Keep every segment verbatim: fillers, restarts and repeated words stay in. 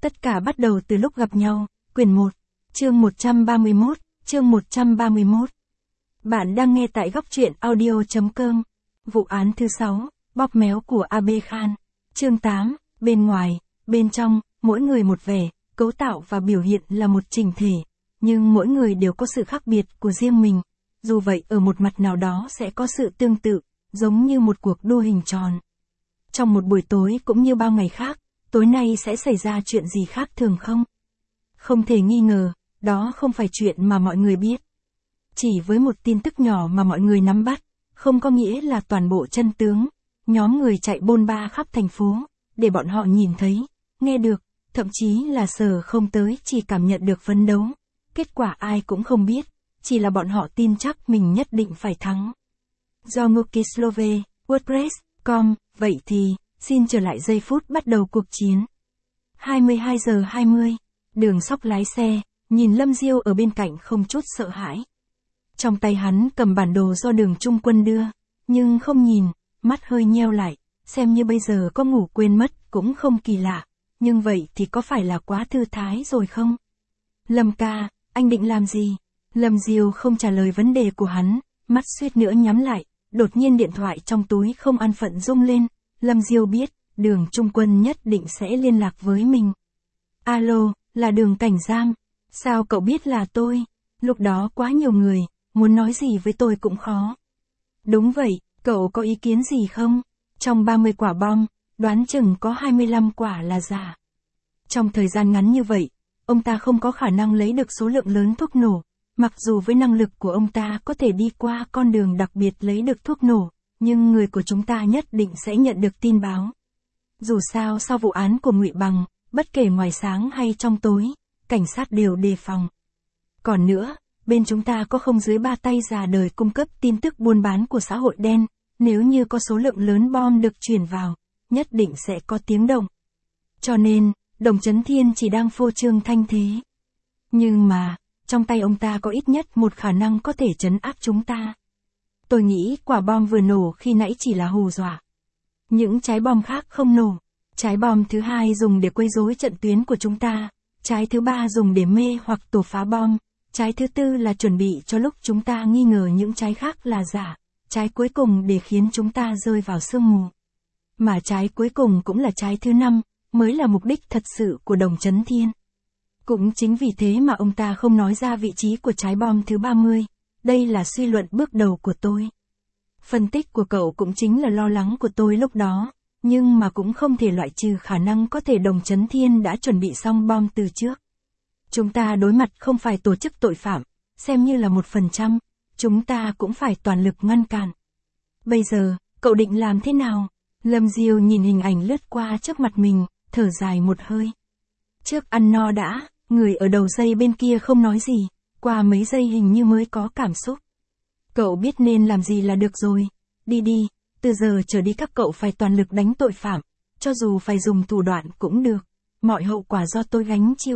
Tất cả bắt đầu từ lúc gặp nhau, quyển một, chương một trăm ba mươi mốt, chương một trăm ba mươi mốt. Bạn đang nghe tại góc truyện audio.com. Vụ án thứ sáu, bóp méo của a bê Khan. Chương tám, bên ngoài, bên trong, mỗi người một vẻ, cấu tạo và biểu hiện là một chỉnh thể, nhưng mỗi người đều có sự khác biệt của riêng mình. Dù vậy ở một mặt nào đó sẽ có sự tương tự, giống như một cuộc đua hình tròn. Trong một buổi tối cũng như bao ngày khác, tối nay sẽ xảy ra chuyện gì khác thường không? Không thể nghi ngờ, đó không phải chuyện mà mọi người biết. Chỉ với một tin tức nhỏ mà mọi người nắm bắt, không có nghĩa là toàn bộ chân tướng. Nhóm người chạy bôn ba khắp thành phố, để bọn họ nhìn thấy, nghe được, thậm chí là sờ không tới chỉ cảm nhận được phấn đấu. Kết quả ai cũng không biết, chỉ là bọn họ tin chắc mình nhất định phải thắng. Do Mukislove, WordPress, com, vậy thì, xin trở lại giây phút bắt đầu cuộc chiến. hai mươi hai giờ hai mươi, Đường Sóc lái xe, nhìn Lâm Diêu ở bên cạnh không chút sợ hãi. Trong tay hắn cầm bản đồ do Đường Trung Quân đưa, nhưng không nhìn, mắt hơi nheo lại, xem như bây giờ có ngủ quên mất cũng không kỳ lạ, nhưng vậy thì có phải là quá thư thái rồi không? Lâm ca, anh định làm gì? Lâm Diêu không trả lời vấn đề của hắn, mắt suýt nữa nhắm lại, đột nhiên điện thoại trong túi không an phận rung lên. Lâm Diêu biết, Đường Trung Quân nhất định sẽ liên lạc với mình. Alo, là Đường cảnh giam. Sao cậu biết là tôi? Lúc đó quá nhiều người, muốn nói gì với tôi cũng khó. Đúng vậy, cậu có ý kiến gì không? Trong ba mươi quả bom, đoán chừng có hai mươi lăm quả là giả. Trong thời gian ngắn như vậy, ông ta không có khả năng lấy được số lượng lớn thuốc nổ, mặc dù với năng lực của ông ta có thể đi qua con đường đặc biệt lấy được thuốc nổ, nhưng người của chúng ta nhất định sẽ nhận được tin báo. Dù sao sau vụ án của Ngụy Bằng, bất kể ngoài sáng hay trong tối, cảnh sát đều đề phòng. Còn nữa, bên chúng ta có không dưới ba tay già đời cung cấp tin tức buôn bán của xã hội đen, nếu như có số lượng lớn bom được chuyển vào, nhất định sẽ có tiếng động. Cho nên, Đồng Chấn Thiên chỉ đang phô trương thanh thế. Nhưng mà, trong tay ông ta có ít nhất một khả năng có thể trấn áp chúng ta. Tôi nghĩ quả bom vừa nổ khi nãy chỉ là hù dọa. Những trái bom khác không nổ. Trái bom thứ hai dùng để quấy rối trận tuyến của chúng ta. Trái thứ ba dùng để mê hoặc tổ phá bom. Trái thứ tư là chuẩn bị cho lúc chúng ta nghi ngờ những trái khác là giả. Trái cuối cùng để khiến chúng ta rơi vào sương mù. Mà trái cuối cùng cũng là trái thứ năm, mới là mục đích thật sự của Đồng Chấn Thiên. Cũng chính vì thế mà ông ta không nói ra vị trí của trái bom thứ ba mươi. Đây là suy luận bước đầu của tôi. Phân tích của cậu cũng chính là lo lắng của tôi lúc đó, nhưng mà cũng không thể loại trừ khả năng có thể Đồng Chấn Thiên đã chuẩn bị xong bom từ trước. Chúng ta đối mặt không phải tổ chức tội phạm, xem như là một phần trăm, chúng ta cũng phải toàn lực ngăn cản. Bây giờ, cậu định làm thế nào? Lâm Diêu nhìn hình ảnh lướt qua trước mặt mình, thở dài một hơi. Trước ăn no đã, người ở đầu dây bên kia không nói gì, qua mấy giây hình như mới có cảm xúc. Cậu biết nên làm gì là được rồi, đi đi, từ giờ trở đi các cậu phải toàn lực đánh tội phạm, cho dù phải dùng thủ đoạn cũng được, mọi hậu quả do tôi gánh chịu.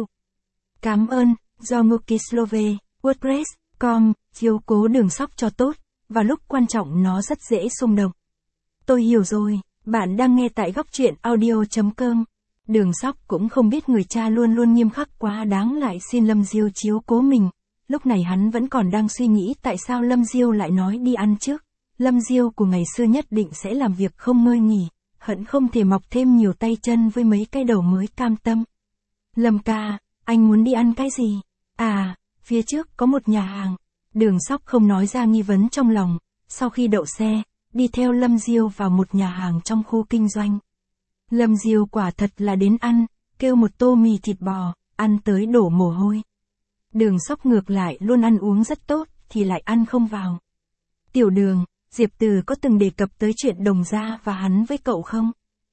Cảm ơn, do Mukislove, WordPress, com, chiếu cố Đường Sóc cho tốt, và lúc quan trọng nó rất dễ xung động. Tôi hiểu rồi, bạn đang nghe tại góc truyện audio.com. Đường Sóc cũng không biết người cha luôn luôn nghiêm khắc quá đáng lại xin Lâm Diêu chiếu cố mình. Lúc này hắn vẫn còn đang suy nghĩ tại sao Lâm Diêu lại nói đi ăn trước. Lâm Diêu của ngày xưa nhất định sẽ làm việc không ngơi nghỉ, hận không thể mọc thêm nhiều tay chân với mấy cái đầu mới cam tâm. Lâm ca, anh muốn đi ăn cái gì? À, phía trước có một nhà hàng. Đường Sóc không nói ra nghi vấn trong lòng, sau khi đậu xe, đi theo Lâm Diêu vào một nhà hàng trong khu kinh doanh. Lâm Diêu quả thật là đến ăn, kêu một tô mì thịt bò, ăn tới đổ mồ hôi. Đường Sóc ngược lại luôn ăn uống rất tốt, thì lại ăn không vào. Tiểu Đường, Diệp Từ có từng đề cập tới chuyện Đồng gia và hắn với cậu không?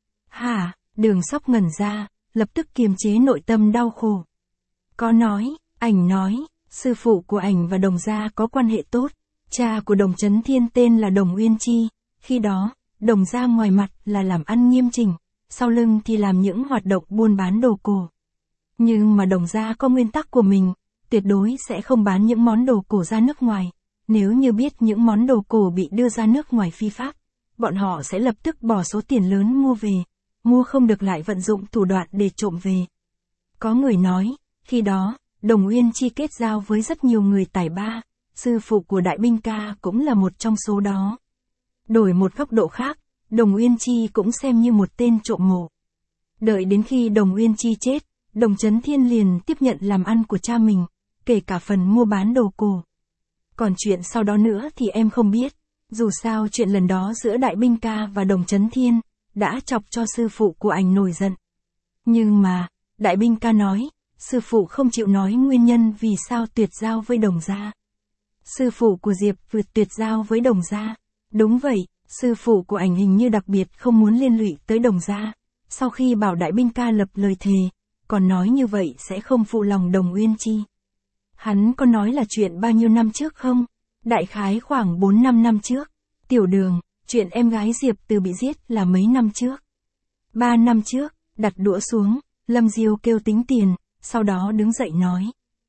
Hả? Đường Sóc ngẩn ra, lập tức kiềm chế nội tâm đau khổ. Có nói, ảnh nói, sư phụ của ảnh và Đồng gia có quan hệ tốt, cha của Đồng Chấn Thiên tên là Đồng Uyên Chi, khi đó, Đồng gia ngoài mặt là làm ăn nghiêm chỉnh, sau lưng thì làm những hoạt động buôn bán đồ cổ. Nhưng mà Đồng gia có nguyên tắc của mình, tuyệt đối sẽ không bán những món đồ cổ ra nước ngoài. Nếu như biết những món đồ cổ bị đưa ra nước ngoài phi pháp, bọn họ sẽ lập tức bỏ số tiền lớn mua về, mua không được lại vận dụng thủ đoạn để trộm về. Có người nói, khi đó, Đồng Uyên Chi kết giao với rất nhiều người tài ba, sư phụ của Đại Binh Ca cũng là một trong số đó. Đổi một góc độ khác, Đồng Uyên Chi cũng xem như một tên trộm mộ. Đợi đến khi Đồng Uyên Chi chết, Đồng Chấn Thiên liền tiếp nhận làm ăn của cha mình, kể cả phần mua bán đồ cổ. Còn chuyện sau đó nữa thì em không biết, dù sao chuyện lần đó giữa Đại Binh Ca và Đồng Chấn Thiên, đã chọc cho sư phụ của anh nổi giận. Nhưng mà, Đại Binh Ca nói, sư phụ không chịu nói nguyên nhân vì sao tuyệt giao với Đồng gia. Sư phụ của Diệp vượt tuyệt giao với Đồng gia. Đúng vậy, sư phụ của ảnh hình như đặc biệt không muốn liên lụy tới Đồng gia. Sau khi bảo Đại Binh Ca lập lời thề, còn nói như vậy sẽ không phụ lòng Đồng Uyên Chi. Hắn có nói là chuyện bao nhiêu năm trước không? Đại khái khoảng bốn năm năm trước. Tiểu Đường, chuyện em gái Diệp Từ bị giết là mấy năm trước? ba năm trước, đặt đũa xuống, Lâm Diêu kêu tính tiền, sau đó đứng dậy nói.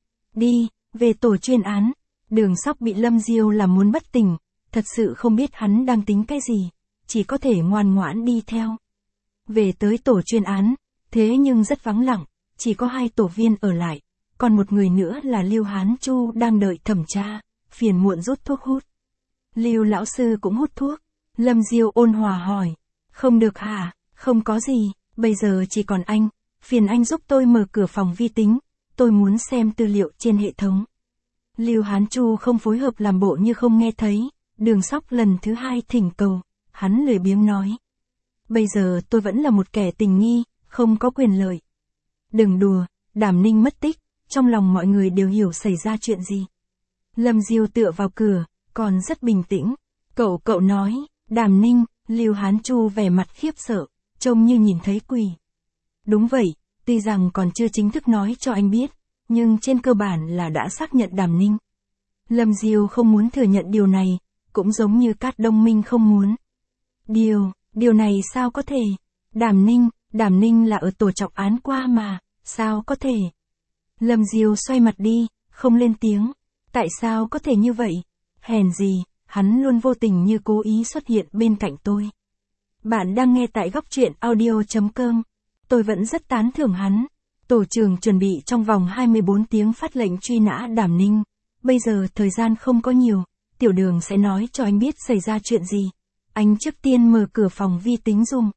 Đi, về tổ chuyên án. Đường Sóc bị Lâm Diêu làm muốn bất tỉnh, thật sự không biết hắn đang tính cái gì, chỉ có thể ngoan ngoãn đi theo. Về tới tổ chuyên án, thế nhưng rất vắng lặng, chỉ có hai tổ viên ở lại, còn một người nữa là Lưu Hán Chu đang đợi thẩm tra, phiền muộn rút thuốc hút. Lưu lão sư cũng hút thuốc. Lâm Diêu ôn hòa hỏi, không được hả? Không có gì, bây giờ chỉ còn anh, phiền anh giúp tôi mở cửa phòng vi tính, tôi muốn xem tư liệu trên hệ thống. Lưu Hán Chu không phối hợp làm bộ như không nghe thấy, Đường Sóc lần thứ hai thỉnh cầu, hắn lười biếng nói. Bây giờ tôi vẫn là một kẻ tình nghi, không có quyền lợi. Đừng đùa, Đàm Ninh mất tích, trong lòng mọi người đều hiểu xảy ra chuyện gì. Lâm Diêu tựa vào cửa, còn rất bình tĩnh. Cậu cậu nói, Đàm Ninh, Lưu Hán Chu vẻ mặt khiếp sợ, trông như nhìn thấy quỷ. Đúng vậy, tuy rằng còn chưa chính thức nói cho anh biết, nhưng trên cơ bản là đã xác nhận Đàm Ninh. Lâm Diêu không muốn thừa nhận điều này, cũng giống như Cát Đông Minh không muốn. Điều, điều này sao có thể? Đàm Ninh, Đàm Ninh là ở tổ trọng án qua mà, sao có thể? Lâm Diêu xoay mặt đi, không lên tiếng. Tại sao có thể như vậy? Hèn gì, hắn luôn vô tình như cố ý xuất hiện bên cạnh tôi. Bạn đang nghe tại góc truyện audio chấm com. Tôi vẫn rất tán thưởng hắn. Tổ trưởng chuẩn bị trong vòng hai mươi bốn tiếng phát lệnh truy nã Đàm Ninh. Bây giờ thời gian không có nhiều, Tiểu Đường sẽ nói cho anh biết xảy ra chuyện gì. Anh trước tiên mở cửa phòng vi tính dùng.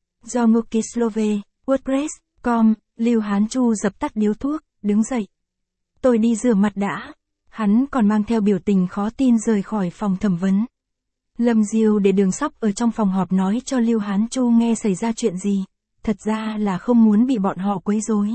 Do Mukislove, WordPress, com, Lưu Hán Chu dập tắt điếu thuốc, đứng dậy. Tôi đi rửa mặt đã. Hắn còn mang theo biểu tình khó tin rời khỏi phòng thẩm vấn. Lâm Diêu để Đường Sóc ở trong phòng họp nói cho Lưu Hán Chu nghe xảy ra chuyện gì. Thật ra là không muốn bị bọn họ quấy rối.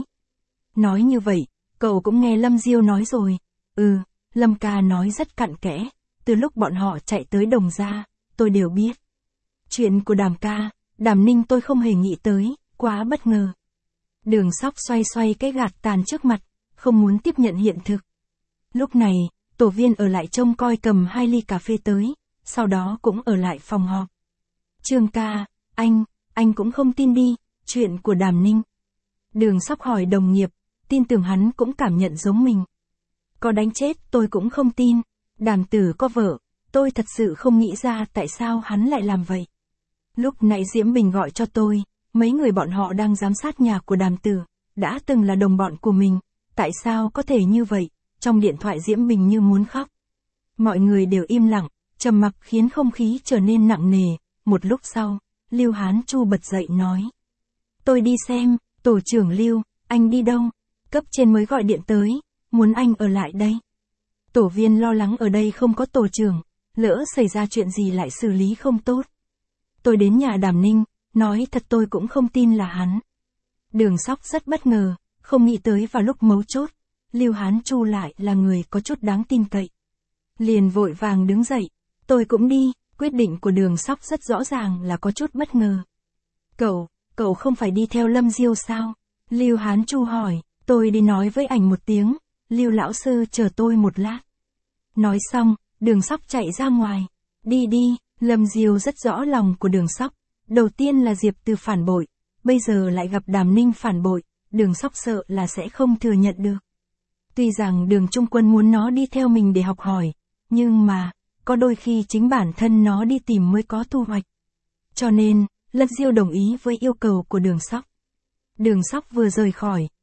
Nói như vậy, cậu cũng nghe Lâm Diêu nói rồi. Ừ, Lâm ca nói rất cặn kẽ. Từ lúc bọn họ chạy tới Đồng gia, tôi đều biết. Chuyện của Đàm ca, Đàm Ninh tôi không hề nghĩ tới, quá bất ngờ. Đường Sóc xoay xoay cái gạt tàn trước mặt, không muốn tiếp nhận hiện thực. Lúc này, tổ viên ở lại trông coi cầm hai ly cà phê tới, sau đó cũng ở lại phòng họp. Trương ca, anh, anh cũng không tin đi, chuyện của Đàm Ninh. Đường Sóc hỏi đồng nghiệp, tin tưởng hắn cũng cảm nhận giống mình. Có đánh chết tôi cũng không tin, Đàm Tử có vợ, tôi thật sự không nghĩ ra tại sao hắn lại làm vậy. Lúc nãy Diễm Bình gọi cho tôi, mấy người bọn họ đang giám sát nhà của Đàm Tử, đã từng là đồng bọn của mình, tại sao có thể như vậy, trong điện thoại Diễm Bình như muốn khóc. Mọi người đều im lặng, trầm mặc khiến không khí trở nên nặng nề, một lúc sau, Lưu Hán Chu bật dậy nói. Tôi đi xem, tổ trưởng Lưu, anh đi đâu? Cấp trên mới gọi điện tới, muốn anh ở lại đây. Tổ viên lo lắng ở đây không có tổ trưởng, lỡ xảy ra chuyện gì lại xử lý không tốt. Tôi đến nhà Đàm Ninh, nói thật tôi cũng không tin là hắn. Đường Sóc rất bất ngờ, không nghĩ tới vào lúc mấu chốt, Lưu Hán Chu lại là người có chút đáng tin cậy. Liền vội vàng đứng dậy, tôi cũng đi, quyết định của Đường Sóc rất rõ ràng là có chút bất ngờ. Cậu, cậu không phải đi theo Lâm Diêu sao? Lưu Hán Chu hỏi, tôi đi nói với ảnh một tiếng, Lưu lão sư chờ tôi một lát. Nói xong, Đường Sóc chạy ra ngoài. Đi đi, Lâm Diêu rất rõ lòng của Đường Sóc. Đầu tiên là Diệp Từ phản bội, bây giờ lại gặp Đàm Ninh phản bội, Đường Sóc sợ là sẽ không thừa nhận được. Tuy rằng Đường Trung Quân muốn nó đi theo mình để học hỏi, nhưng mà, có đôi khi chính bản thân nó đi tìm mới có thu hoạch. Cho nên, Lâm Diêu đồng ý với yêu cầu của Đường Sóc. Đường Sóc vừa rời khỏi,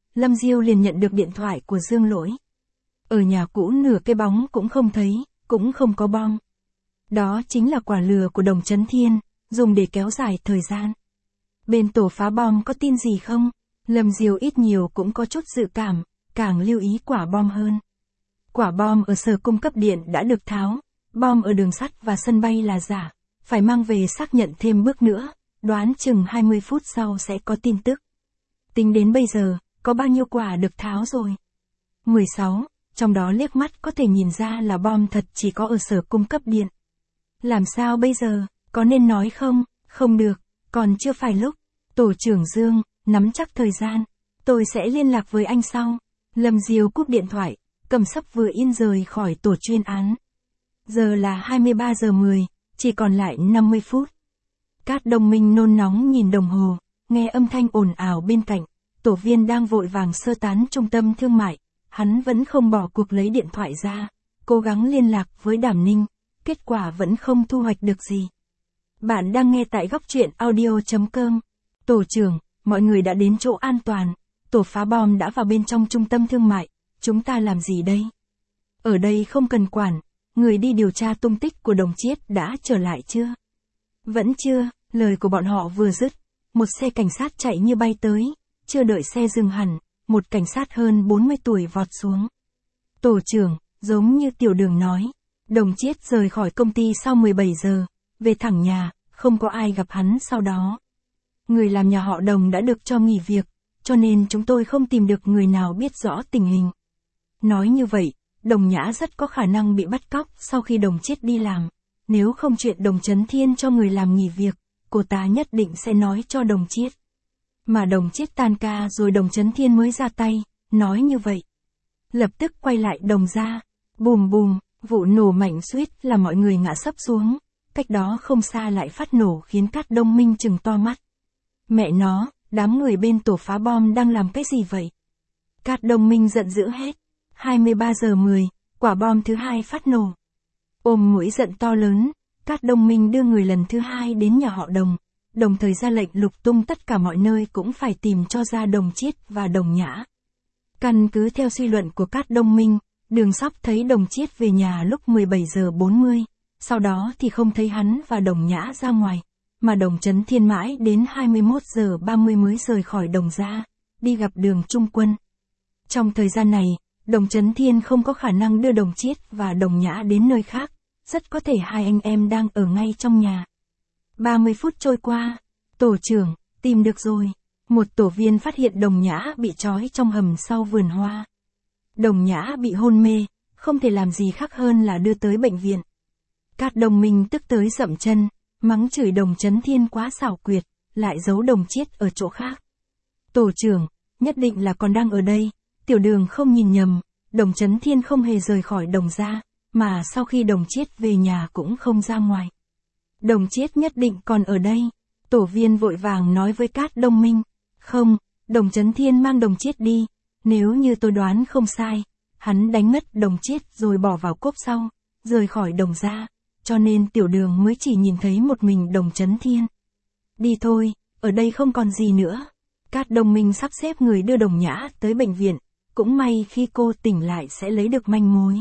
Lâm Diêu liền nhận được điện thoại của Dương Lỗi. Ở nhà cũ nửa cái bóng cũng không thấy, cũng không có bom. Đó chính là quả lừa của Đồng Chấn Thiên, dùng để kéo dài thời gian. Bên tổ phá bom có tin gì không? Lâm Diêu ít nhiều cũng có chút dự cảm, càng lưu ý quả bom hơn. Quả bom ở sở cung cấp điện đã được tháo, bom ở đường sắt và sân bay là giả, phải mang về xác nhận thêm bước nữa, đoán chừng hai mươi phút sau sẽ có tin tức. Tính đến bây giờ, có bao nhiêu quả được tháo rồi? mười sáu, trong đó liếc mắt có thể nhìn ra là bom thật chỉ có ở sở cung cấp điện. Làm sao bây giờ, có nên nói không? Không được, còn chưa phải lúc. Tổ trưởng Dương, nắm chắc thời gian, tôi sẽ liên lạc với anh sau. Lâm Diêu cúp điện thoại, cầm sấp vừa in rời khỏi tổ chuyên án. Giờ là hai mươi ba giờ mười, chỉ còn lại năm mươi phút. Cát Đông Minh nôn nóng nhìn đồng hồ, nghe âm thanh ồn ào bên cạnh, tổ viên đang vội vàng sơ tán trung tâm thương mại, hắn vẫn không bỏ cuộc lấy điện thoại ra, cố gắng liên lạc với Đàm Ninh, kết quả vẫn không thu hoạch được gì. Bạn đang nghe tại góc truyện audio chấm com. Tổ trưởng, mọi người đã đến chỗ an toàn, tổ phá bom đã vào bên trong trung tâm thương mại, chúng ta làm gì đây? Ở đây không cần quản, người đi điều tra tung tích của Đồng Chiết đã trở lại chưa? Vẫn chưa, lời của bọn họ vừa dứt, một xe cảnh sát chạy như bay tới, chưa đợi xe dừng hẳn, một cảnh sát hơn bốn mươi tuổi vọt xuống. Tổ trưởng, giống như Tiểu Đường nói, Đồng Chiết rời khỏi công ty sau mười bảy giờ, về thẳng nhà, không có ai gặp hắn sau đó. Người làm nhà họ Đồng đã được cho nghỉ việc, cho nên chúng tôi không tìm được người nào biết rõ tình hình. Nói như vậy, Đồng Nhã rất có khả năng bị bắt cóc sau khi Đồng Chiết đi làm. Nếu không chuyện Đồng Chấn Thiên cho người làm nghỉ việc, cô ta nhất định sẽ nói cho Đồng Chiết. Mà Đồng Chiết tan ca rồi Đồng Chấn Thiên mới ra tay, nói như vậy. Lập tức quay lại Đồng gia, bùm bùm, vụ nổ mạnh suýt là mọi người ngã sấp xuống, cách đó không xa lại phát nổ khiến Cát Đông Minh trừng to mắt. Mẹ nó, đám người bên tổ phá bom đang làm cái gì vậy? Cát Đông Minh giận dữ hết. hai mươi ba giờ mười, quả bom thứ hai phát nổ. Ôm mũi giận to lớn, Cát Đông Minh đưa người lần thứ hai đến nhà họ Đồng, đồng thời ra lệnh lục tung tất cả mọi nơi cũng phải tìm cho ra Đồng Chiết và Đồng Nhã. Căn cứ theo suy luận của Cát Đông Minh, Đường Sóc thấy Đồng Chiết về nhà lúc mười bảy giờ bốn mươi, sau đó thì không thấy hắn và Đồng Nhã ra ngoài, mà Đồng Chấn Thiên mãi đến hai mươi mốt giờ ba mươi mới rời khỏi Đồng gia, đi gặp Đường Trung Quân. Trong thời gian này, Đồng Chấn Thiên không có khả năng đưa Đồng Chiết và Đồng Nhã đến nơi khác, rất có thể hai anh em đang ở ngay trong nhà. ba mươi phút trôi qua, tổ trưởng, tìm được rồi. Một tổ viên phát hiện Đồng Nhã bị trói trong hầm sau vườn hoa. Đồng Nhã bị hôn mê, không thể làm gì khác hơn là đưa tới bệnh viện. Cát Đông Minh tức tới dậm chân, mắng chửi Đồng Chấn Thiên quá xảo quyệt, lại giấu Đồng Chiết ở chỗ khác. Tổ trưởng, nhất định là còn đang ở đây. Tiểu Đường không nhìn nhầm, Đồng Chấn Thiên không hề rời khỏi Đồng gia, mà sau khi Đồng Chiết về nhà cũng không ra ngoài. Đồng Chiết nhất định còn ở đây. Tổ viên vội vàng nói với Cát Đông Minh. Không, Đồng Chấn Thiên mang Đồng Chiết đi. Nếu như tôi đoán không sai, hắn đánh ngất Đồng Chiết rồi bỏ vào cốp sau, rời khỏi Đồng gia, cho nên Tiểu Đường mới chỉ nhìn thấy một mình Đồng Chấn Thiên. Đi thôi, ở đây không còn gì nữa. Cát Đông Minh sắp xếp người đưa Đồng Nhã tới bệnh viện, cũng may khi cô tỉnh lại sẽ lấy được manh mối.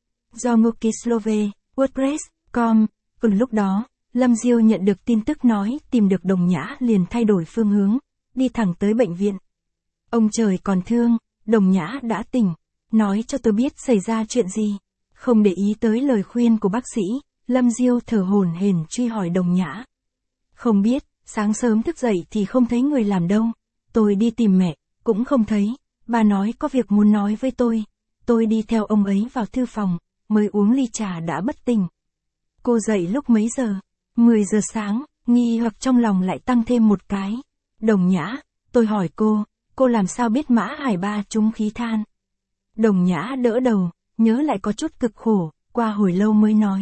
Do Mukislove, WordPress, com, ừ lúc đó, Lâm Diêu nhận được tin tức nói tìm được Đồng Nhã liền thay đổi phương hướng, đi thẳng tới bệnh viện. Ông trời còn thương, Đồng Nhã đã tỉnh, nói cho tôi biết xảy ra chuyện gì. Không để ý tới lời khuyên của bác sĩ, Lâm Diêu thở hổn hển truy hỏi Đồng Nhã. Không biết, sáng sớm thức dậy thì không thấy người làm đâu, tôi đi tìm mẹ, cũng không thấy, bà nói có việc muốn nói với tôi, tôi đi theo ông ấy vào thư phòng, mới uống ly trà đã bất tỉnh. Cô dậy lúc mấy giờ? mười giờ sáng, nghi hoặc trong lòng lại tăng thêm một cái. Đồng Nhã, tôi hỏi cô, cô làm sao biết Mã Hải Ba trúng khí than? Đồng Nhã đỡ đầu, nhớ lại có chút cực khổ, qua hồi lâu mới nói.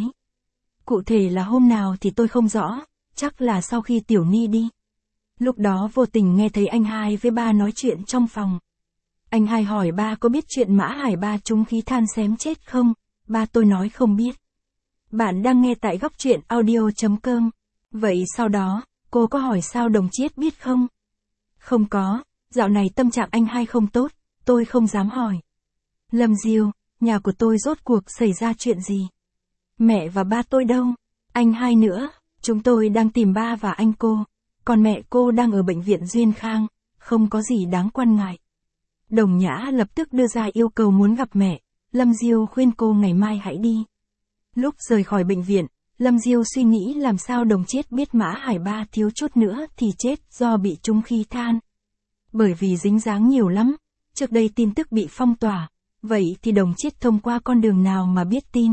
Cụ thể là hôm nào thì tôi không rõ, chắc là sau khi Tiểu Ni đi. Lúc đó vô tình nghe thấy anh hai với ba nói chuyện trong phòng. Anh hai hỏi ba có biết chuyện Mã Hải Ba trúng khí than xém chết không? Ba tôi nói không biết. Bạn đang nghe tại góc truyện audio chấm com. Vậy sau đó, cô có hỏi sao Đồng Chiết biết không? Không có, dạo này tâm trạng anh hai không tốt, tôi không dám hỏi. Lâm Diêu, nhà của tôi rốt cuộc xảy ra chuyện gì? Mẹ và ba tôi đâu? Anh hai nữa, chúng tôi đang tìm ba và anh cô, còn mẹ cô đang ở bệnh viện Duyên Khang, không có gì đáng quan ngại. Đồng Nhã lập tức đưa ra yêu cầu muốn gặp mẹ, Lâm Diêu khuyên cô ngày mai hãy đi. Lúc rời khỏi bệnh viện, Lâm Diêu suy nghĩ làm sao Đồng Chiết biết Mã Hải Ba thiếu chút nữa thì chết do bị trúng khí than. Bởi vì dính dáng nhiều lắm, trước đây tin tức bị phong tỏa, vậy thì Đồng Chiết thông qua con đường nào mà biết tin?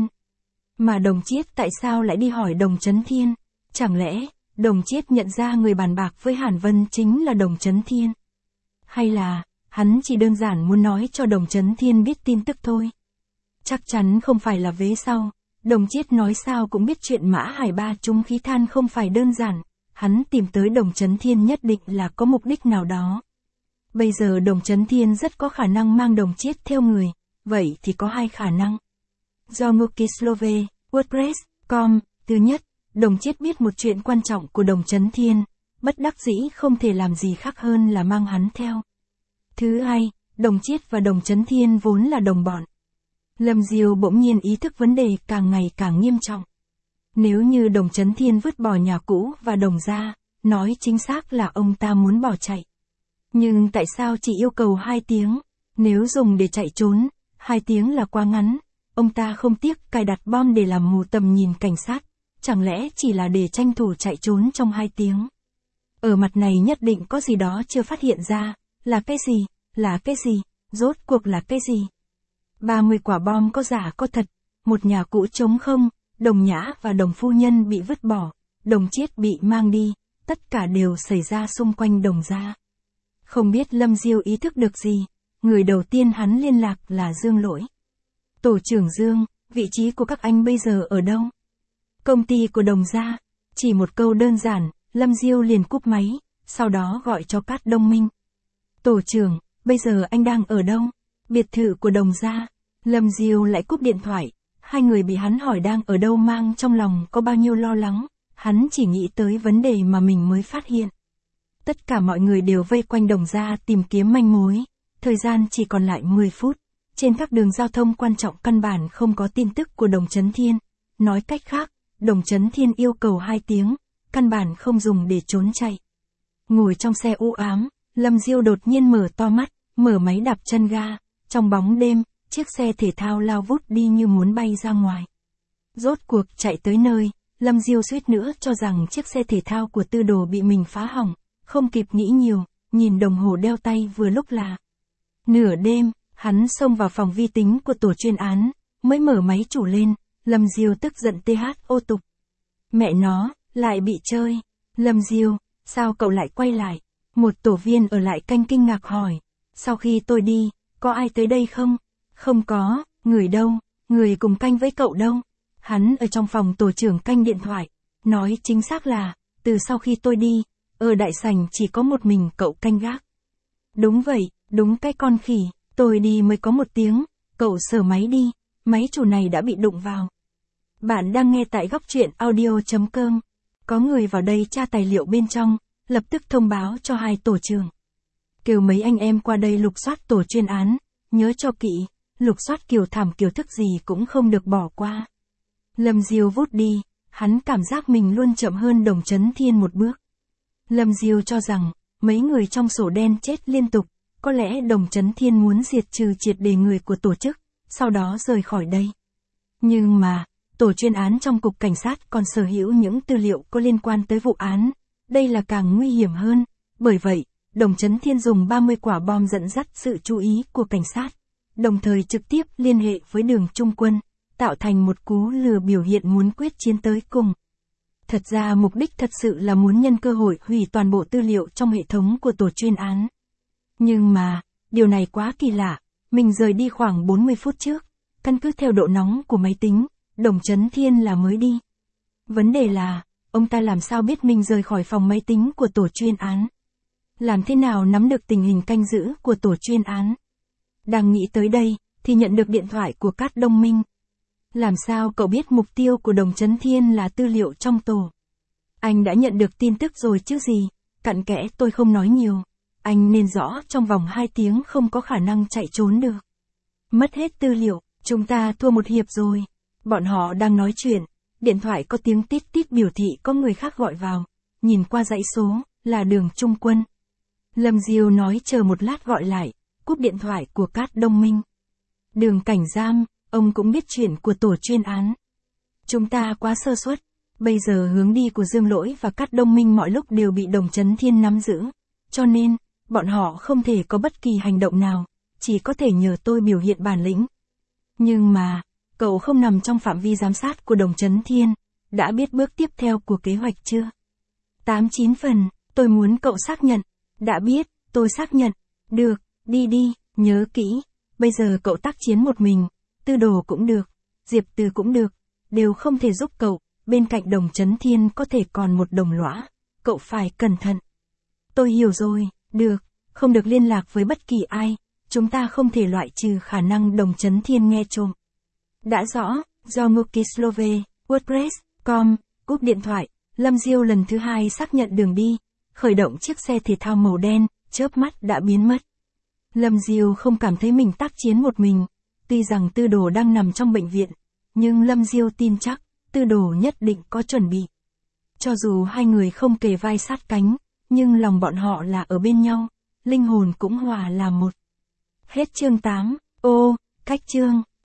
Mà Đồng Chiết tại sao lại đi hỏi Đồng Chấn Thiên? Chẳng lẽ, Đồng Chiết nhận ra người bàn bạc với Hàn Vân chính là Đồng Chấn Thiên? Hay là, hắn chỉ đơn giản muốn nói cho Đồng Chấn Thiên biết tin tức thôi? Chắc chắn không phải là vế sau. Đồng Chiết nói sao cũng biết chuyện Mã Hải Ba trúng khí than không phải đơn giản, hắn tìm tới Đồng Chấn Thiên nhất định là có mục đích nào đó. Bây giờ Đồng Chấn Thiên rất có khả năng mang Đồng Chiết theo người, vậy thì có hai khả năng. Do Mukislove, WordPress, com, thứ nhất, Đồng Chiết biết một chuyện quan trọng của Đồng Chấn Thiên, bất đắc dĩ không thể làm gì khác hơn là mang hắn theo. Thứ hai, Đồng Chiết và Đồng Chấn Thiên vốn là đồng bọn. Lâm Diêu bỗng nhiên ý thức vấn đề càng ngày càng nghiêm trọng. Nếu như Đồng Chấn Thiên vứt bỏ nhà cũ và Đồng gia, nói chính xác là ông ta muốn bỏ chạy. Nhưng tại sao chỉ yêu cầu hai tiếng? Nếu dùng để chạy trốn, hai tiếng là quá ngắn. Ông ta không tiếc cài đặt bom để làm mù tầm nhìn cảnh sát. Chẳng lẽ chỉ là để tranh thủ chạy trốn trong hai tiếng? Ở mặt này nhất định có gì đó chưa phát hiện ra. Là cái gì? Là cái gì? Rốt cuộc là cái gì? ba mươi quả bom có giả có thật, một nhà cũ trống không, Đồng Nhã và Đồng phu nhân bị vứt bỏ, Đồng Chiết bị mang đi, tất cả đều xảy ra xung quanh Đồng gia. Không biết Lâm Diêu ý thức được gì, người đầu tiên hắn liên lạc là Dương Lỗi. Tổ trưởng Dương, vị trí của các anh bây giờ ở đâu? Công ty của Đồng gia. Chỉ một câu đơn giản, Lâm Diêu liền cúp máy, sau đó gọi cho Cát Đông Minh. Tổ trưởng, bây giờ anh đang ở đâu? Biệt thự của Đồng gia. Lâm Diêu lại cúp điện thoại, hai người bị hắn hỏi đang ở đâu mang trong lòng có bao nhiêu lo lắng, hắn chỉ nghĩ tới vấn đề mà mình mới phát hiện. Tất cả mọi người đều vây quanh Đồng gia tìm kiếm manh mối, thời gian chỉ còn lại mười phút, trên các đường giao thông quan trọng căn bản không có tin tức của Đồng Chấn Thiên, nói cách khác, Đồng Chấn Thiên yêu cầu hai tiếng, căn bản không dùng để trốn chạy. Ngồi trong xe u ám, Lâm Diêu đột nhiên mở to mắt, mở máy đạp chân ga, trong bóng đêm, chiếc xe thể thao lao vút đi như muốn bay ra ngoài. Rốt cuộc chạy tới nơi, Lâm Diêu suýt nữa cho rằng chiếc xe thể thao của Tư Đồ bị mình phá hỏng, không kịp nghĩ nhiều, nhìn đồng hồ đeo tay vừa lúc là nửa đêm, hắn xông vào phòng vi tính của tổ chuyên án, mới mở máy chủ lên, Lâm Diêu tức giận tê hát ô tục. Mẹ nó, lại bị chơi. Lâm Diêu, sao cậu lại quay lại? Một tổ viên ở lại canh kinh ngạc hỏi. Sau khi tôi đi, có ai tới đây không? Không có, người đâu, người cùng canh với cậu đâu? Hắn ở trong phòng tổ trưởng canh điện thoại, nói chính xác là, từ sau khi tôi đi, ở đại sảnh chỉ có một mình cậu canh gác. Đúng vậy, đúng cái con khỉ, tôi đi mới có một tiếng, cậu sờ máy đi, máy chủ này đã bị đụng vào. Bạn đang nghe tại góc truyện audio chấm com. Có người vào đây tra tài liệu bên trong, lập tức thông báo cho hai tổ trưởng. Kêu mấy anh em qua đây lục soát tổ chuyên án, nhớ cho kỹ, lục soát kiều thảm kiều thức gì cũng không được bỏ qua. Lâm Diêu vút đi, hắn cảm giác mình luôn chậm hơn Đồng Chấn Thiên một bước. Lâm Diêu cho rằng, mấy người trong sổ đen chết liên tục, có lẽ Đồng Chấn Thiên muốn diệt trừ triệt để người của tổ chức, sau đó rời khỏi đây. Nhưng mà, tổ chuyên án trong cục cảnh sát còn sở hữu những tư liệu có liên quan tới vụ án, đây là càng nguy hiểm hơn, bởi vậy, Đồng Chấn Thiên dùng ba mươi quả bom dẫn dắt sự chú ý của cảnh sát, đồng thời trực tiếp liên hệ với Đường Trung Quân, tạo thành một cú lừa biểu hiện muốn quyết chiến tới cùng. Thật ra mục đích thật sự là muốn nhân cơ hội hủy toàn bộ tư liệu trong hệ thống của tổ chuyên án. Nhưng mà, điều này quá kỳ lạ, mình rời đi khoảng bốn mươi phút trước, căn cứ theo độ nóng của máy tính, Đồng Chấn Thiên là mới đi. Vấn đề là, ông ta làm sao biết mình rời khỏi phòng máy tính của tổ chuyên án? Làm thế nào nắm được tình hình canh giữ của tổ chuyên án? Đang nghĩ tới đây, thì nhận được điện thoại của Cát Đông Minh. Làm sao cậu biết mục tiêu của Đồng Chấn Thiên là tư liệu trong tổ? Anh đã nhận được tin tức rồi chứ gì? Cặn kẽ tôi không nói nhiều. anh nên rõ trong vòng hai tiếng không có khả năng chạy trốn được. Mất hết tư liệu, chúng ta thua một hiệp rồi. Bọn họ đang nói chuyện, điện thoại có tiếng tít tít biểu thị có người khác gọi vào. Nhìn qua dãy số, là Đường Trung Quân. Lâm Diêu nói chờ một lát gọi lại, cúp điện thoại của Cát Đông Minh. Đường cảnh giam, ông cũng biết chuyện của tổ chuyên án. Chúng ta quá sơ suất, bây giờ hướng đi của Dương Lỗi và Cát Đông Minh mọi lúc đều bị Đồng Chấn Thiên nắm giữ, cho nên, bọn họ không thể có bất kỳ hành động nào, chỉ có thể nhờ tôi biểu hiện bản lĩnh. Nhưng mà, cậu không nằm trong phạm vi giám sát của Đồng Chấn Thiên, đã biết bước tiếp theo của kế hoạch chưa? Tám chín phần, tôi muốn cậu xác nhận. Đã biết, tôi xác nhận. Được, đi đi, nhớ kỹ. Bây giờ cậu tác chiến một mình, Tư Đồ cũng được, Diệp Từ cũng được, đều không thể giúp cậu, bên cạnh Đồng Chấn Thiên có thể còn một đồng lõa, cậu phải cẩn thận. Tôi hiểu rồi, được, không được liên lạc với bất kỳ ai, chúng ta không thể loại trừ khả năng Đồng Chấn Thiên nghe trộm. Đã rõ, do Mukislove, WordPress, com, cúp điện thoại, Lâm Diêu lần thứ hai xác nhận đường đi, khởi động chiếc xe thể thao màu đen, chớp mắt đã biến mất. Lâm Diêu không cảm thấy mình tác chiến một mình, tuy rằng Tư Đồ đang nằm trong bệnh viện, nhưng Lâm Diêu tin chắc, Tư Đồ nhất định có chuẩn bị. Cho dù hai người không kề vai sát cánh, nhưng lòng bọn họ là ở bên nhau, linh hồn cũng hòa là một. Hết chương tám, ô, cách chương.